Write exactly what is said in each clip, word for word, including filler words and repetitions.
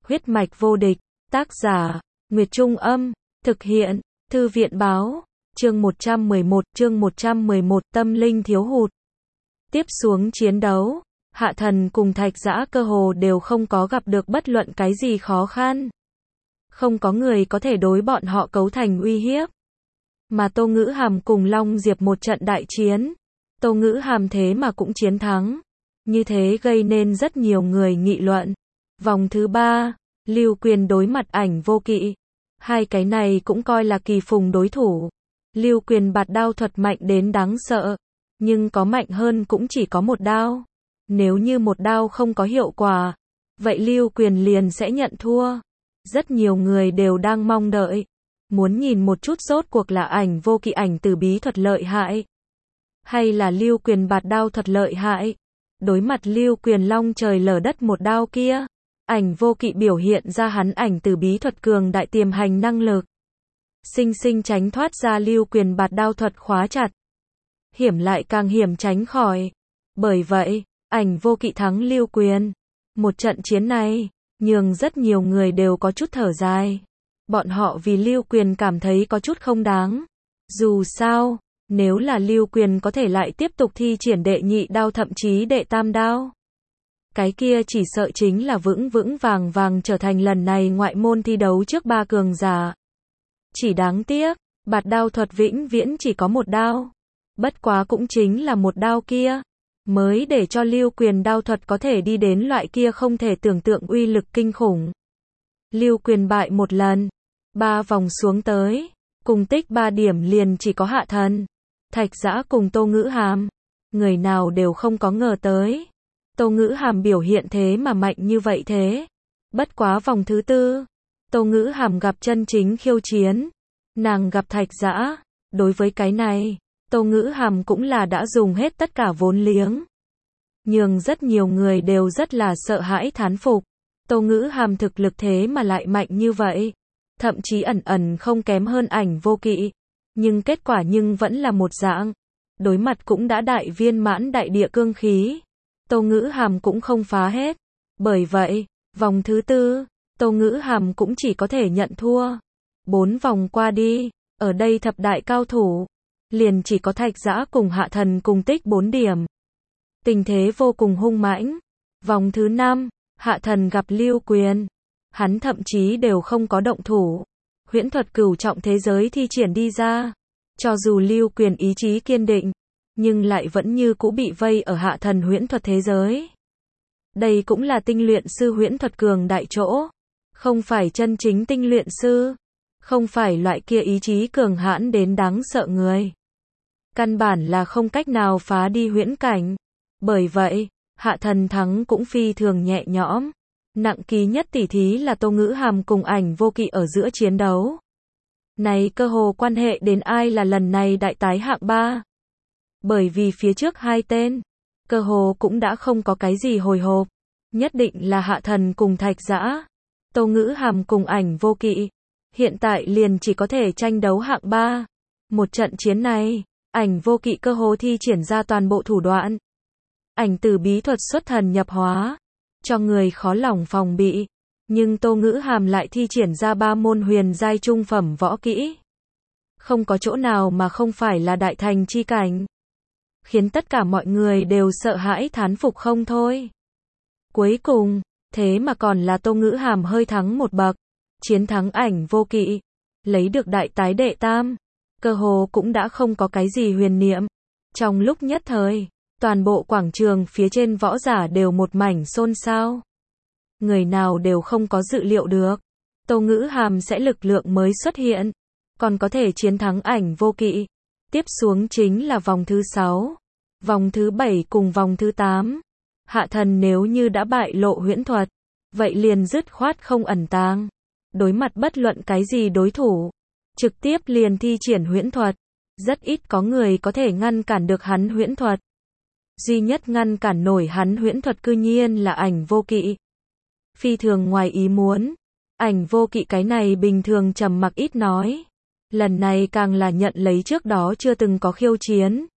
Huyết mạch vô địch, tác giả, Nguyệt Trung Âm, thực hiện, Thư viện Báo, chương một trăm mười một, chương một trăm mười một, tâm linh thiếu hụt. Tiếp xuống chiến đấu, Hạ Thần cùng Thạch Dã cơ hồ đều không có gặp được bất luận cái gì khó khăn. Không có người có thể đối bọn họ cấu thành uy hiếp. Mà Tô Ngữ Hàm cùng Long Diệp một trận đại chiến, Tô Ngữ Hàm thế mà cũng chiến thắng. Như thế gây nên rất nhiều người nghị luận. Vòng thứ ba, Lưu Quyền đối mặt Ảnh Vô Kỵ. Hai cái này cũng coi là kỳ phùng đối thủ. Lưu Quyền bạt đao thuật mạnh đến đáng sợ, nhưng có mạnh hơn cũng chỉ có một đao. Nếu như một đao không có hiệu quả, vậy Lưu Quyền liền sẽ nhận thua. Rất nhiều người đều đang mong đợi, muốn nhìn một chút rốt cuộc là Ảnh Vô Kỵ ảnh từ bí thuật lợi hại, hay là Lưu Quyền bạt đao thuật lợi hại. Đối mặt Lưu Quyền long trời lở đất một đao kia, Ảnh Vô Kỵ biểu hiện ra hắn ảnh từ bí thuật cường đại tiềm hành năng lực, sinh sinh tránh thoát ra Lưu Quyền bạt đao thuật khóa chặt. Hiểm lại càng hiểm tránh khỏi. Bởi vậy, Ảnh Vô Kỵ thắng Lưu Quyền. Một trận chiến này, nhường rất nhiều người đều có chút thở dài. Bọn họ vì Lưu Quyền cảm thấy có chút không đáng. Dù sao, nếu là Lưu Quyền có thể lại tiếp tục thi triển đệ nhị đao thậm chí đệ tam đao, cái kia chỉ sợ chính là vững vững vàng vàng trở thành lần này ngoại môn thi đấu trước ba cường giả. Chỉ đáng tiếc, bạt đao thuật vĩnh viễn chỉ có một đao. Bất quá cũng chính là một đao kia, mới để cho Lưu Quyền đao thuật có thể đi đến loại kia không thể tưởng tượng uy lực kinh khủng. Lưu Quyền bại một lần, ba vòng xuống tới, cùng tích ba điểm liền chỉ có Hạ Thần, Thạch Dã cùng Tô Ngữ Hàm. Người nào đều không có ngờ tới, Tô Ngữ Hàm biểu hiện thế mà mạnh như vậy thế. Bất quá vòng thứ tư, Tô Ngữ Hàm gặp chân chính khiêu chiến, nàng gặp Thạch Dã. Đối với cái này, Tô Ngữ Hàm cũng là đã dùng hết tất cả vốn liếng, nhường rất nhiều người đều rất là sợ hãi thán phục. Tô Ngữ Hàm thực lực thế mà lại mạnh như vậy, thậm chí ẩn ẩn không kém hơn Ảnh Vô Kỵ, nhưng kết quả nhưng vẫn là một dạng. Đối mặt cũng đã đại viên mãn đại địa cương khí, Tô Ngữ Hàm cũng không phá hết. Bởi vậy, vòng thứ tư, Tô Ngữ Hàm cũng chỉ có thể nhận thua. Bốn vòng qua đi, ở đây thập đại cao thủ, liền chỉ có Thạch Dã cùng Hạ Thần cùng tích bốn điểm. Tình thế vô cùng hung mãnh. Vòng thứ năm, Hạ Thần gặp Lưu Quyền. Hắn thậm chí đều không có động thủ. Huyễn thuật cửu trọng thế giới thi triển đi ra. Cho dù Lưu Quyền ý chí kiên định, nhưng lại vẫn như cũ bị vây ở Hạ Thần huyễn thuật thế giới. Đây cũng là tinh luyện sư huyễn thuật cường đại chỗ. Không phải chân chính tinh luyện sư. Không phải loại kia ý chí cường hãn đến đáng sợ người. Căn bản là không cách nào phá đi huyễn cảnh. Bởi vậy, Hạ Thần thắng cũng phi thường nhẹ nhõm. Nặng ký nhất tỉ thí là Tô Ngữ Hàm cùng Ảnh Vô Kỵ ở giữa chiến đấu. Này cơ hồ quan hệ đến ai là lần này đại tái hạng ba. Bởi vì phía trước hai tên, cơ hồ cũng đã không có cái gì hồi hộp. Nhất định là Hạ Thần cùng Thạch Dã. Tô Ngữ Hàm cùng Ảnh Vô Kỵ. Hiện tại liền chỉ có thể tranh đấu hạng ba. Một trận chiến này, Ảnh Vô Kỵ cơ hồ thi triển ra toàn bộ thủ đoạn. Ảnh từ bí thuật xuất thần nhập hóa, cho người khó lòng phòng bị. Nhưng Tô Ngữ Hàm lại thi triển ra ba môn huyền giai trung phẩm võ kỹ. Không có chỗ nào mà không phải là đại thành chi cảnh. Khiến tất cả mọi người đều sợ hãi thán phục không thôi. Cuối cùng, thế mà còn là Tô Ngữ Hàm hơi thắng một bậc. Chiến thắng Ảnh Vô Kỵ, lấy được đại tái đệ tam. Cơ hồ cũng đã không có cái gì huyền niệm. Trong lúc nhất thời, toàn bộ quảng trường phía trên võ giả đều một mảnh xôn xao. Người nào đều không có dự liệu được Tô Ngữ Hàm sẽ lực lượng mới xuất hiện, còn có thể chiến thắng Ảnh Vô Kỵ. Tiếp xuống chính là vòng thứ sáu, vòng thứ bảy cùng vòng thứ tám. Hạ Thần nếu như đã bại lộ huyễn thuật, vậy liền dứt khoát không ẩn tàng. Đối mặt bất luận cái gì đối thủ, trực tiếp liền thi triển huyễn thuật. Rất ít có người có thể ngăn cản được hắn huyễn thuật. Duy nhất ngăn cản nổi hắn huyễn thuật cư nhiên là Ảnh Vô Kỵ. Phi thường ngoài ý muốn, Ảnh Vô Kỵ cái này bình thường trầm mặc ít nói. Lần này càng là nhận lấy trước đó chưa từng có khiêu chiến.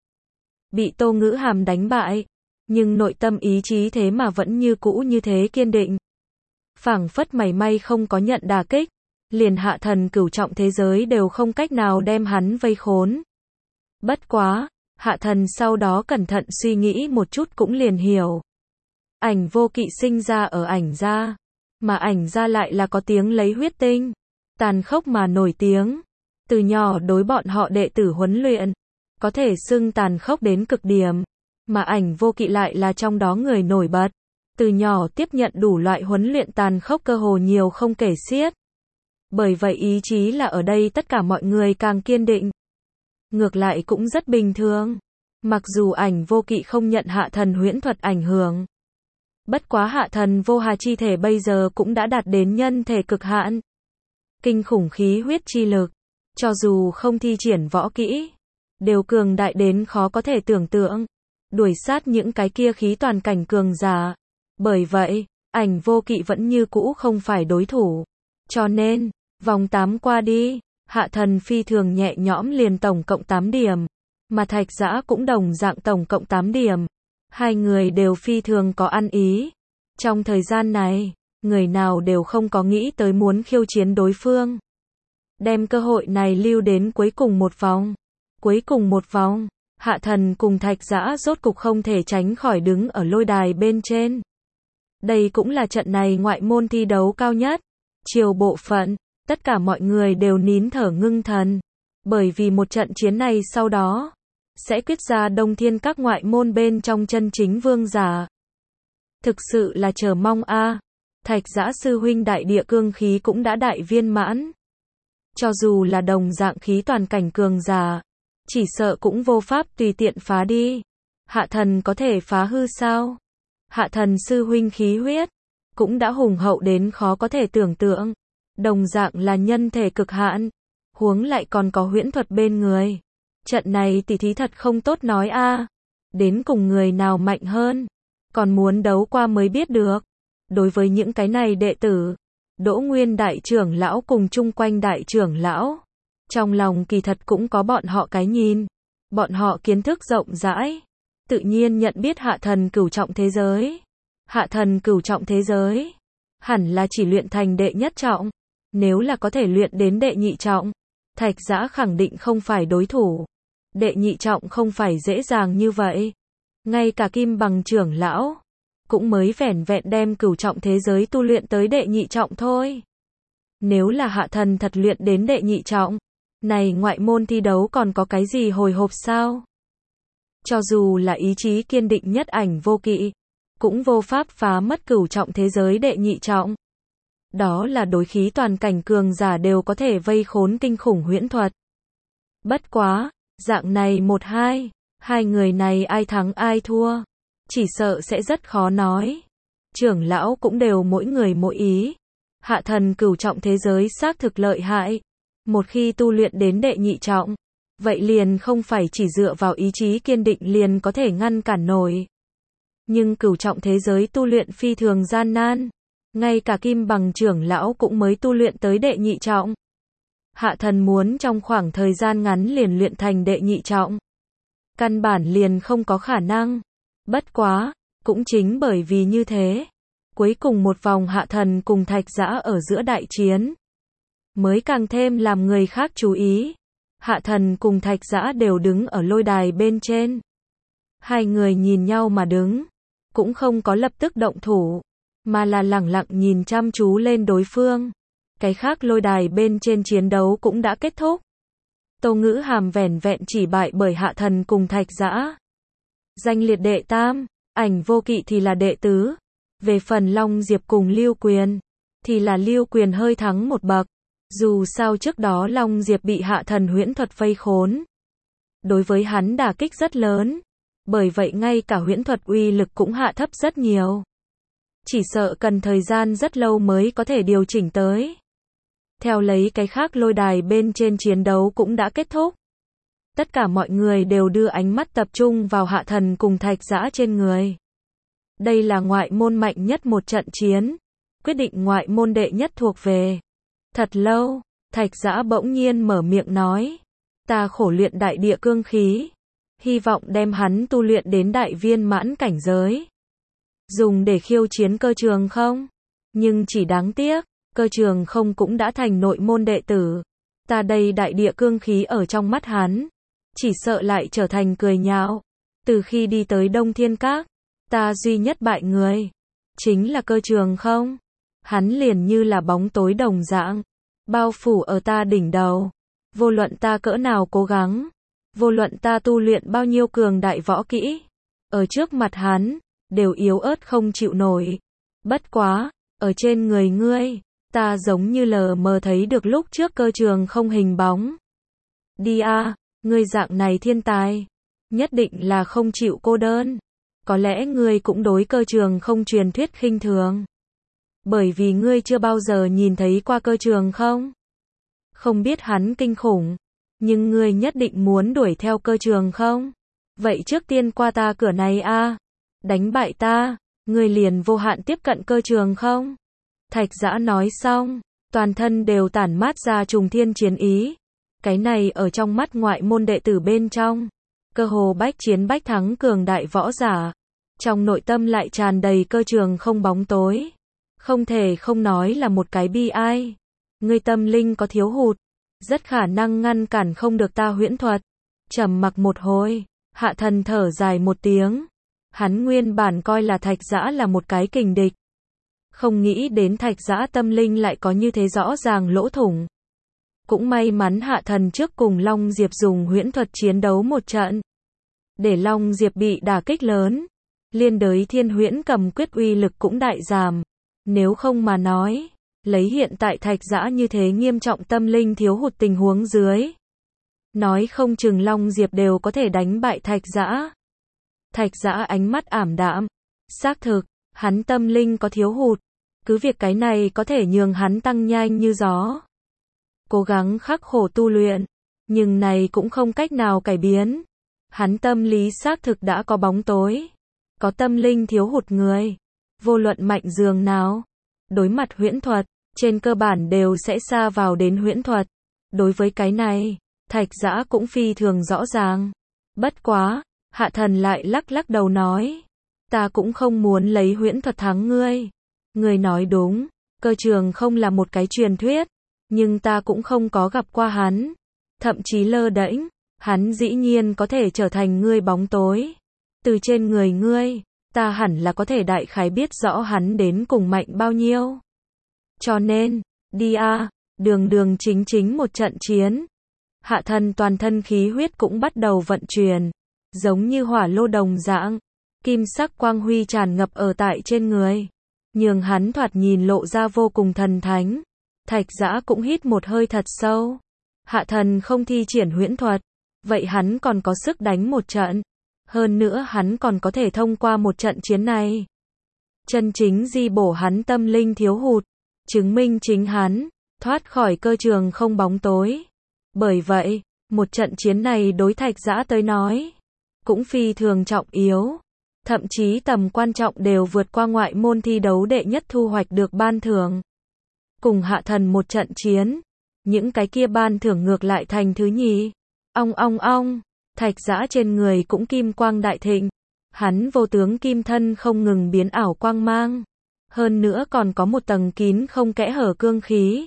Bị Tô Ngữ Hàm đánh bại, nhưng nội tâm ý chí thế mà vẫn như cũ như thế kiên định. phảng phất mảy may không có nhận đả kích, liền hạ thần cửu trọng thế giới đều không cách nào đem hắn vây khốn. Bất quá, hạ thần sau đó cẩn thận suy nghĩ một chút cũng liền hiểu. Ảnh Vô Kỵ sinh ra ở Ảnh gia, mà Ảnh gia lại là có tiếng lấy huyết tinh, tàn khốc mà nổi tiếng. Từ nhỏ đối bọn họ đệ tử huấn luyện, có thể xưng tàn khốc đến cực điểm, mà Ảnh Vô Kỵ lại là trong đó người nổi bật. Từ nhỏ tiếp nhận đủ loại huấn luyện tàn khốc cơ hồ nhiều không kể xiết. Bởi vậy ý chí là ở đây tất cả mọi người càng kiên định. Ngược lại cũng rất bình thường. Mặc dù Ảnh Vô Kỵ không nhận hạ thần huyễn thuật ảnh hưởng. Bất quá hạ thần vô hà chi thể bây giờ cũng đã đạt đến nhân thể cực hạn. Kinh khủng khí huyết chi lực, cho dù không thi triển võ kỹ, đều cường đại đến khó có thể tưởng tượng, đuổi sát những cái kia khí toàn cảnh cường giả. Bởi vậy, Ảnh Vô Kỵ vẫn như cũ không phải đối thủ. Cho nên, vòng tám qua đi, hạ thần phi thường nhẹ nhõm liền tổng cộng tám điểm, mà Thạch Dã cũng đồng dạng tổng cộng tám điểm. Hai người đều phi thường có ăn ý. Trong thời gian này, người nào đều không có nghĩ tới muốn khiêu chiến đối phương. Đem cơ hội này lưu đến cuối cùng một vòng. Cuối cùng một vòng, hạ thần cùng Thạch Dã rốt cục không thể tránh khỏi đứng ở lôi đài bên trên. Đây cũng là trận này ngoại môn thi đấu cao nhất. Chiều bộ phận, tất cả mọi người đều nín thở ngưng thần. Bởi vì một trận chiến này sau đó, sẽ quyết ra Đông Thiên các ngoại môn bên trong chân chính vương giả. Thực sự là chờ mong a. À. Thạch Dã sư huynh đại địa cương khí cũng đã đại viên mãn. Cho dù là đồng dạng khí toàn cảnh cường giả, chỉ sợ cũng vô pháp tùy tiện phá đi. Hạ thần có thể phá hư sao? Hạ thần sư huynh khí huyết cũng đã hùng hậu đến khó có thể tưởng tượng. Đồng dạng là nhân thể cực hạn, huống lại còn có huyễn thuật bên người. Trận này tỷ thí thật không tốt nói a. À. Đến cùng người nào mạnh hơn, còn muốn đấu qua mới biết được. Đối với những cái này đệ tử, Đỗ Nguyên đại trưởng lão cùng chung quanh đại trưởng lão, trong lòng kỳ thật cũng có bọn họ cái nhìn. Bọn họ kiến thức rộng rãi, tự nhiên nhận biết hạ thần cửu trọng thế giới. Hạ thần cửu trọng thế giới, hẳn là chỉ luyện thành đệ nhất trọng. Nếu là có thể luyện đến đệ nhị trọng, Thạch Dã khẳng định không phải đối thủ. Đệ nhị trọng không phải dễ dàng như vậy. Ngay cả Kim Bằng trưởng lão cũng mới vẻn vẹn đem cửu trọng thế giới tu luyện tới đệ nhị trọng thôi. Nếu là hạ thần thật luyện đến đệ nhị trọng, này ngoại môn thi đấu còn có cái gì hồi hộp sao? Cho dù là ý chí kiên định nhất Ảnh Vô Kỵ, cũng vô pháp phá mất cửu trọng thế giới đệ nhị trọng. Đó là đối khí toàn cảnh cường giả đều có thể vây khốn kinh khủng huyễn thuật. Bất quá, dạng này một hai, hai người này ai thắng ai thua, chỉ sợ sẽ rất khó nói. Trưởng lão cũng đều mỗi người mỗi ý. Hạ thần cửu trọng thế giới xác thực lợi hại. Một khi tu luyện đến đệ nhị trọng, vậy liền không phải chỉ dựa vào ý chí kiên định liền có thể ngăn cản nổi. Nhưng cửu trọng thế giới tu luyện phi thường gian nan. Ngay cả Kim Bằng trưởng lão cũng mới tu luyện tới đệ nhị trọng. Hạ thần muốn trong khoảng thời gian ngắn liền luyện thành đệ nhị trọng, căn bản liền không có khả năng. Bất quá, cũng chính bởi vì như thế, cuối cùng một vòng hạ thần cùng Thạch Dã ở giữa đại chiến, mới càng thêm làm người khác chú ý. Hạ thần cùng Thạch Dã đều đứng ở lôi đài bên trên. Hai người nhìn nhau mà đứng, cũng không có lập tức động thủ, mà là lẳng lặng nhìn chăm chú lên đối phương. Cái khác lôi đài bên trên chiến đấu cũng đã kết thúc. Tô Ngữ Hàm vẻn vẹn chỉ bại bởi hạ thần cùng Thạch Dã. Danh liệt đệ tam, Ảnh Vô Kỵ thì là đệ tứ. Về phần Long Diệp cùng Lưu Quyền, thì là Lưu Quyền hơi thắng một bậc. Dù sao trước đó Long Diệp bị hạ thần huyễn thuật vây khốn. Đối với hắn đả kích rất lớn. Bởi vậy ngay cả huyễn thuật uy lực cũng hạ thấp rất nhiều. Chỉ sợ cần thời gian rất lâu mới có thể điều chỉnh tới. Theo lấy cái khác lôi đài bên trên chiến đấu cũng đã kết thúc. Tất cả mọi người đều đưa ánh mắt tập trung vào hạ thần cùng Thạch Dã trên người. Đây là ngoại môn mạnh nhất một trận chiến. Quyết định ngoại môn đệ nhất thuộc về. Thật lâu, Thạch Dã bỗng nhiên mở miệng nói. Ta khổ luyện đại địa cương khí. Hy vọng đem hắn tu luyện đến đại viên mãn cảnh giới. Dùng để khiêu chiến cơ trường không? Nhưng chỉ đáng tiếc, Cơ Trường không cũng đã thành nội môn đệ tử. Ta đây đại địa cương khí ở trong mắt hắn, chỉ sợ lại trở thành cười nhạo. Từ khi đi tới Đông Thiên Các, ta duy nhất bại người, chính là Cơ Trường không. Hắn liền như là bóng tối đồng dạng, bao phủ ở ta đỉnh đầu. Vô luận ta cỡ nào cố gắng, vô luận ta tu luyện bao nhiêu cường đại võ kỹ, ở trước mặt hắn, đều yếu ớt không chịu nổi. Bất quá, ở trên người ngươi, ta giống như lờ mờ thấy được lúc trước Cơ Trường không hình bóng. Đi a, ngươi dạng này thiên tài, nhất định là không chịu cô đơn. Có lẽ ngươi cũng đối Cơ Trường không truyền thuyết khinh thường. Bởi vì ngươi chưa bao giờ nhìn thấy qua Cơ Trường không. Không biết hắn kinh khủng, nhưng ngươi nhất định muốn đuổi theo Cơ Trường không. Vậy trước tiên qua ta cửa này a, đánh bại ta, ngươi liền vô hạn tiếp cận Cơ Trường không. Thạch Dã nói xong, toàn thân đều tản mát ra trùng thiên chiến ý. Cái này ở trong mắt ngoại môn đệ tử bên trong, cơ hồ bách chiến bách thắng cường đại võ giả. Trong nội tâm lại tràn đầy Cơ Trường không bóng tối. Không thể không nói là một cái bi ai. Ngươi tâm linh có thiếu hụt, rất khả năng ngăn cản không được ta huyễn thuật. Trầm mặc một hồi, Hạ Thần thở dài một tiếng. Hắn nguyên bản coi là Thạch Dã là một cái kình địch. Không nghĩ đến Thạch Dã tâm linh lại có như thế rõ ràng lỗ thủng. Cũng may mắn Hạ Thần trước cùng Long Diệp dùng huyễn thuật chiến đấu một trận, để Long Diệp bị đả kích lớn. Liên đới Thiên Huyễn Cầm Quyết uy lực cũng đại giảm. Nếu không mà nói, lấy hiện tại Thạch Dã như thế nghiêm trọng tâm linh thiếu hụt tình huống dưới, nói không chừng Long Diệp đều có thể đánh bại Thạch Dã. Thạch Dã ánh mắt ảm đạm. Xác thực, hắn tâm linh có thiếu hụt. Cứ việc cái này có thể nhường hắn tăng nhanh như gió. Cố gắng khắc khổ tu luyện, nhưng này cũng không cách nào cải biến. Hắn tâm lý xác thực đã có bóng tối. Có tâm linh thiếu hụt người, vô luận mạnh dường nào, đối mặt huyễn thuật, trên cơ bản đều sẽ sa vào đến huyễn thuật. Đối với cái này, Thạch Dã cũng phi thường rõ ràng. Bất quá, Hạ Thần lại lắc lắc đầu nói, ta cũng không muốn lấy huyễn thuật thắng ngươi. Ngươi nói đúng, Cơ Trường không là một cái truyền thuyết, nhưng ta cũng không có gặp qua hắn. Thậm chí lơ đễnh, hắn dĩ nhiên có thể trở thành ngươi bóng tối. Từ trên người ngươi, ta hẳn là có thể đại khái biết rõ hắn đến cùng mạnh bao nhiêu. Cho nên, đi a, đường đường chính chính một trận chiến. Hạ Thần toàn thân khí huyết cũng bắt đầu vận chuyển, giống như hỏa lô đồng dạng, kim sắc quang huy tràn ngập ở tại trên người, nhường hắn thoạt nhìn lộ ra vô cùng thần thánh. Thạch Dã cũng hít một hơi thật sâu. Hạ Thần không thi triển huyễn thuật, vậy hắn còn có sức đánh một trận. Hơn nữa hắn còn có thể thông qua một trận chiến này, chân chính di bổ hắn tâm linh thiếu hụt, chứng minh chính hắn thoát khỏi Cơ Trường không bóng tối. Bởi vậy, một trận chiến này đối Thạch Dã tới nói, cũng phi thường trọng yếu. Thậm chí tầm quan trọng đều vượt qua ngoại môn thi đấu đệ nhất thu hoạch được ban thưởng. Cùng Hạ Thần một trận chiến, những cái kia ban thưởng ngược lại thành thứ nhì. Ong ong ong, Thạch Dã trên người cũng kim quang đại thịnh. Hắn vô tướng kim thân không ngừng biến ảo quang mang. Hơn nữa còn có một tầng kín không kẽ hở cương khí,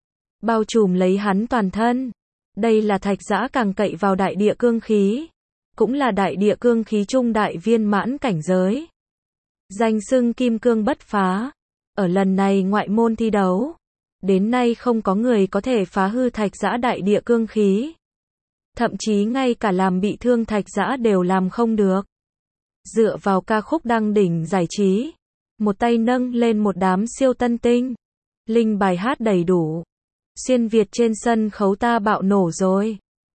bao trùm lấy hắn toàn thân. Đây là Thạch Dã càng cậy vào đại địa cương khí, cũng là đại địa cương khí trung đại viên mãn cảnh giới. Danh xưng kim cương bất phá. Ở lần này ngoại môn thi đấu, đến nay không có người có thể phá hư Thạch Dã đại địa cương khí. Thậm chí ngay cả làm bị thương Thạch Dã đều làm không được. Dựa vào ca khúc đăng đỉnh giải trí, một tay nâng lên một đám siêu tân tinh, linh bài hát đầy đủ. Xuyên Việt trên sân khấu ta bạo nổ rồi.